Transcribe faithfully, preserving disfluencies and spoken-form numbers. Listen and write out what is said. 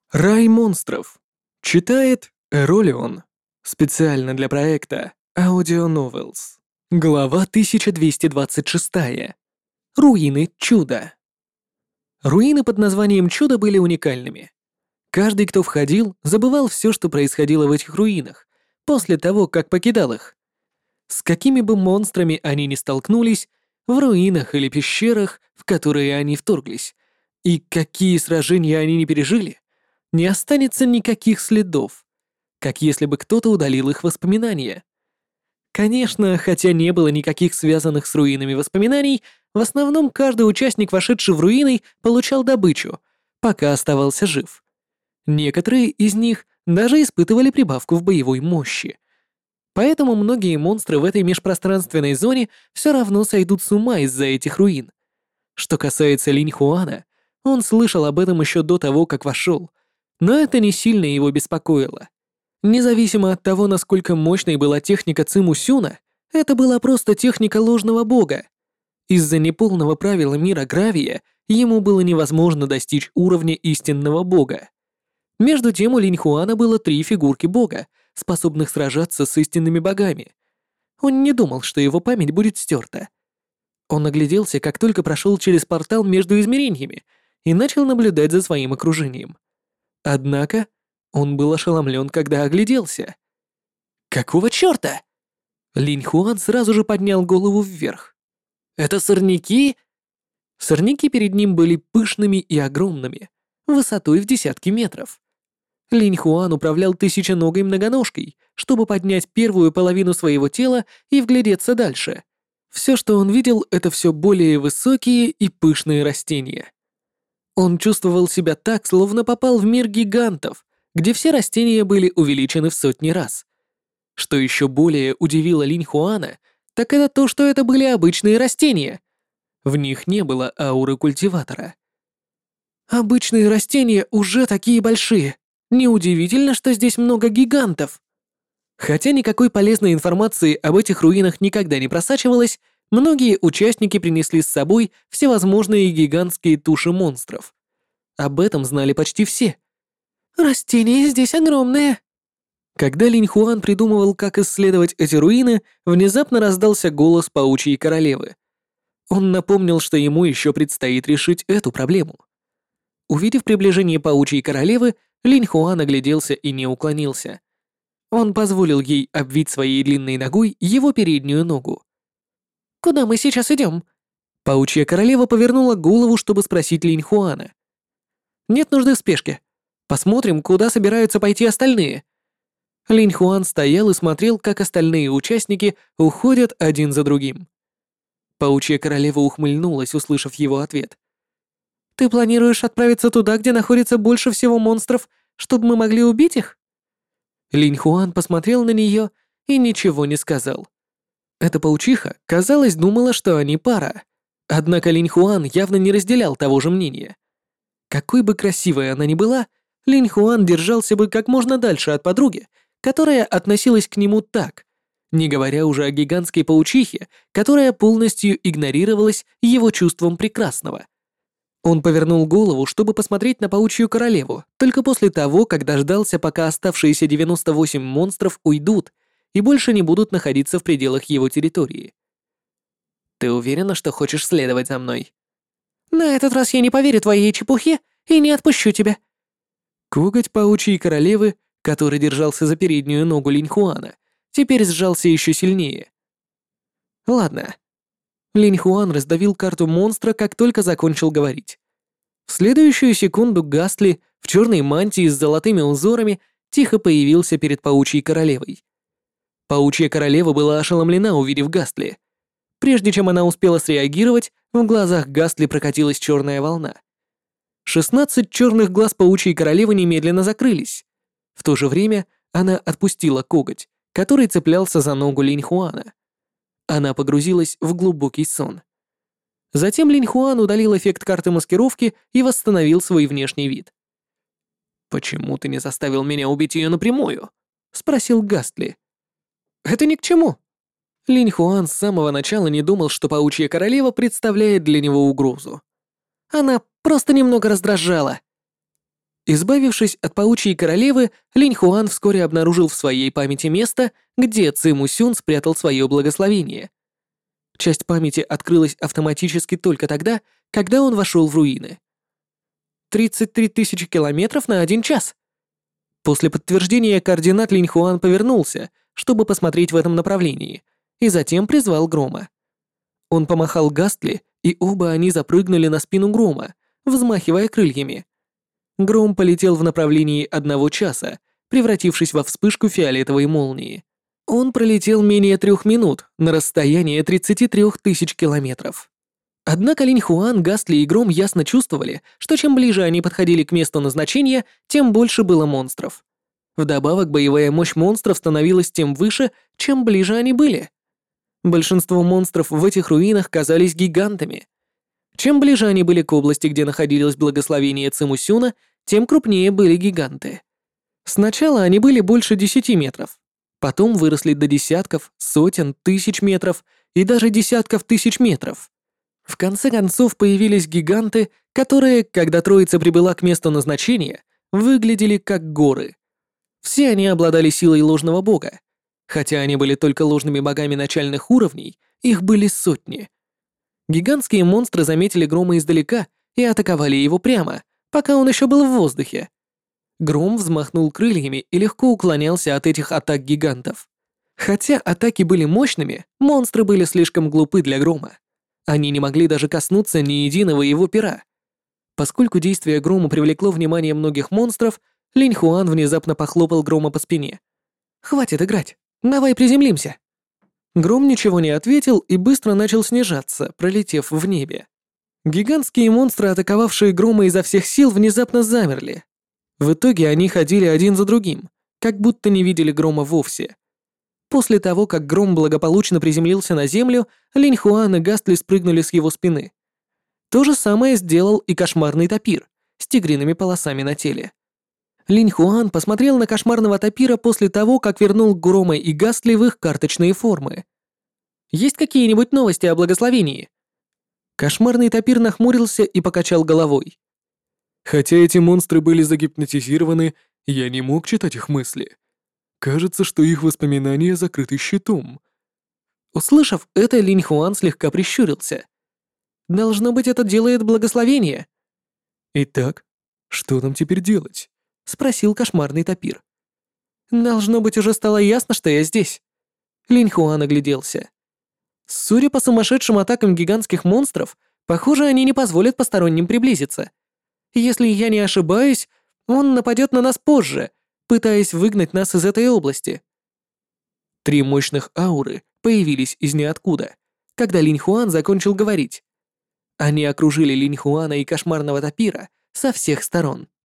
Рай монстров. Читает Эролион. Специально для проекта Audio Novels. Глава тысяча двести двадцать шесть. Руины чуда. Руины под названием Чудо были уникальными. Каждый, кто входил, забывал все, что происходило в этих руинах, после того, как покидал их. С какими бы монстрами они ни столкнулись, в руинах или пещерах, в которые они вторглись, и какие сражения они не пережили, не останется никаких следов, как если бы кто-то удалил их воспоминания. Конечно, хотя не было никаких связанных с руинами воспоминаний, в основном каждый участник, вошедший в руины, получал добычу, пока оставался жив. Некоторые из них даже испытывали прибавку в боевой мощи. Поэтому многие монстры в этой межпространственной зоне все равно сойдут с ума из-за этих руин. Что касается Линь Хуана, он слышал об этом еще до того, как вошел, но это не сильно его беспокоило. Независимо от того, насколько мощной была техника Циму Сюна, это была просто техника ложного бога. Из-за неполного правила мира Гравия ему было невозможно достичь уровня истинного бога. Между тем у Линь Хуана было три фигурки бога, способных сражаться с истинными богами. Он не думал, что его память будет стерта. Он огляделся, как только прошел через портал между измерениями, и начал наблюдать за своим окружением. Однако он был ошеломлен, когда огляделся. «Какого чёрта?» Линь Хуан сразу же поднял голову вверх. «Это сорняки?» Сорняки перед ним были пышными и огромными, высотой в десятки метров. Линь Хуан управлял тысяченогой многоножкой, чтобы поднять первую половину своего тела и вглядеться дальше. Все, что он видел, это все более высокие и пышные растения. Он чувствовал себя так, словно попал в мир гигантов, где все растения были увеличены в сотни раз. Что еще более удивило Линь Хуана, так это то, что это были обычные растения. В них не было ауры культиватора. Обычные растения уже такие большие. Неудивительно, что здесь много гигантов. Хотя никакой полезной информации об этих руинах никогда не просачивалось, многие участники принесли с собой всевозможные гигантские туши монстров. Об этом знали почти все. «Растения здесь огромные». Когда Линь Хуан придумывал, как исследовать эти руины, внезапно раздался голос паучьей королевы. Он напомнил, что ему еще предстоит решить эту проблему. Увидев приближение паучьей королевы, Линь Хуан огляделся и не уклонился. Он позволил ей обвить своей длинной ногой его переднюю ногу. «Куда мы сейчас идем?» Паучья королева повернула голову, чтобы спросить Линь Хуана. «Нет нужды в спешке. Посмотрим, куда собираются пойти остальные». Линь Хуан стоял и смотрел, как остальные участники уходят один за другим. Паучья королева ухмыльнулась, услышав его ответ. «Ты планируешь отправиться туда, где находится больше всего монстров, чтобы мы могли убить их?» Линь Хуан посмотрел на нее и ничего не сказал. Эта паучиха, казалось, думала, что они пара. Однако Линь Хуан явно не разделял того же мнения. Какой бы красивой она ни была, Линь Хуан держался бы как можно дальше от подруги, которая относилась к нему так, не говоря уже о гигантской паучихе, которая полностью игнорировалась его чувством прекрасного. Он повернул голову, чтобы посмотреть на паучью королеву, только после того, как дождался, пока оставшиеся девяносто восемь монстров уйдут и больше не будут находиться в пределах его территории. «Ты уверена, что хочешь следовать за мной?» «На этот раз я не поверю твоей чепухе и не отпущу тебя». Коготь паучьей королевы, который держался за переднюю ногу Линь Хуана, теперь сжался еще сильнее. «Ладно». Линь Хуан раздавил карту монстра, как только закончил говорить. В следующую секунду Гастли в черной мантии с золотыми узорами тихо появился перед паучьей королевой. Паучья королева была ошеломлена, увидев Гастли. Прежде чем она успела среагировать, в глазах Гастли прокатилась черная волна. шестнадцать черных глаз паучьей королевы немедленно закрылись. В то же время она отпустила коготь, который цеплялся за ногу Линь Хуана. Она погрузилась в глубокий сон. Затем Линь Хуан удалил эффект карты маскировки и восстановил свой внешний вид. «Почему ты не заставил меня убить ее напрямую?» — спросил Гастли. «Это ни к чему». Линь Хуан с самого начала не думал, что паучья королева представляет для него угрозу. Она просто немного раздражала. Избавившись от паучьей королевы, Линь Хуан вскоре обнаружил в своей памяти место, где Циму Сюн спрятал свое благословение. Часть памяти открылась автоматически только тогда, когда он вошел в руины. тридцать три тысячи километров на один час. После подтверждения координат Линь Хуан повернулся, чтобы посмотреть в этом направлении, и затем призвал Грома. Он помахал Гастли, и оба они запрыгнули на спину Грома, взмахивая крыльями. Гром полетел в направлении одного часа, превратившись во вспышку фиолетовой молнии. Он пролетел менее трех минут на расстояние тридцати трёх тысяч километров. Однако Линь Хуан, Гастли и Гром ясно чувствовали, что чем ближе они подходили к месту назначения, тем больше было монстров. Вдобавок, боевая мощь монстров становилась тем выше, чем ближе они были. Большинство монстров в этих руинах казались гигантами. Чем ближе они были к области, где находилось благословение Циму Сюна, тем крупнее были гиганты. Сначала они были больше десяти метров, потом выросли до десятков, сотен, тысяч метров и даже десятков тысяч метров. В конце концов появились гиганты, которые, когда троица прибыла к месту назначения, выглядели как горы. Все они обладали силой ложного бога. Хотя они были только ложными богами начальных уровней, их были сотни. Гигантские монстры заметили Грома издалека и атаковали его прямо, пока он еще был в воздухе. Гром взмахнул крыльями и легко уклонялся от этих атак гигантов. Хотя атаки были мощными, монстры были слишком глупы для Грома. Они не могли даже коснуться ни единого его пера. Поскольку действие Грома привлекло внимание многих монстров, Линь Хуан внезапно похлопал Грома по спине. «Хватит играть, давай приземлимся». Гром ничего не ответил и быстро начал снижаться, пролетев в небе. Гигантские монстры, атаковавшие Грома изо всех сил, внезапно замерли. В итоге они ходили один за другим, как будто не видели Грома вовсе. После того, как Гром благополучно приземлился на землю, Линь Хуан и Гастли спрыгнули с его спины. То же самое сделал и кошмарный тапир с тигриными полосами на теле. Линь Хуан посмотрел на кошмарного тапира после того, как вернул Грома и Гастли в их карточные формы. «Есть какие-нибудь новости о благословении?» Кошмарный тапир нахмурился и покачал головой. Хотя эти монстры были загипнотизированы, я не мог читать их мысли. Кажется, что их воспоминания закрыты щитом. Услышав это, Линь Хуан слегка прищурился. «Должно быть, это делает благословение». Итак, что нам теперь делать? Спросил кошмарный тапир. «Должно быть, уже стало ясно, что я здесь». Линь Хуан огляделся. Судя по сумасшедшим атакам гигантских монстров, похоже, они не позволят посторонним приблизиться. Если я не ошибаюсь, он нападет на нас позже, пытаясь выгнать нас из этой области. Три мощных ауры появились из ниоткуда, когда Линь Хуан закончил говорить. Они окружили Линь Хуана и кошмарного тапира со всех сторон.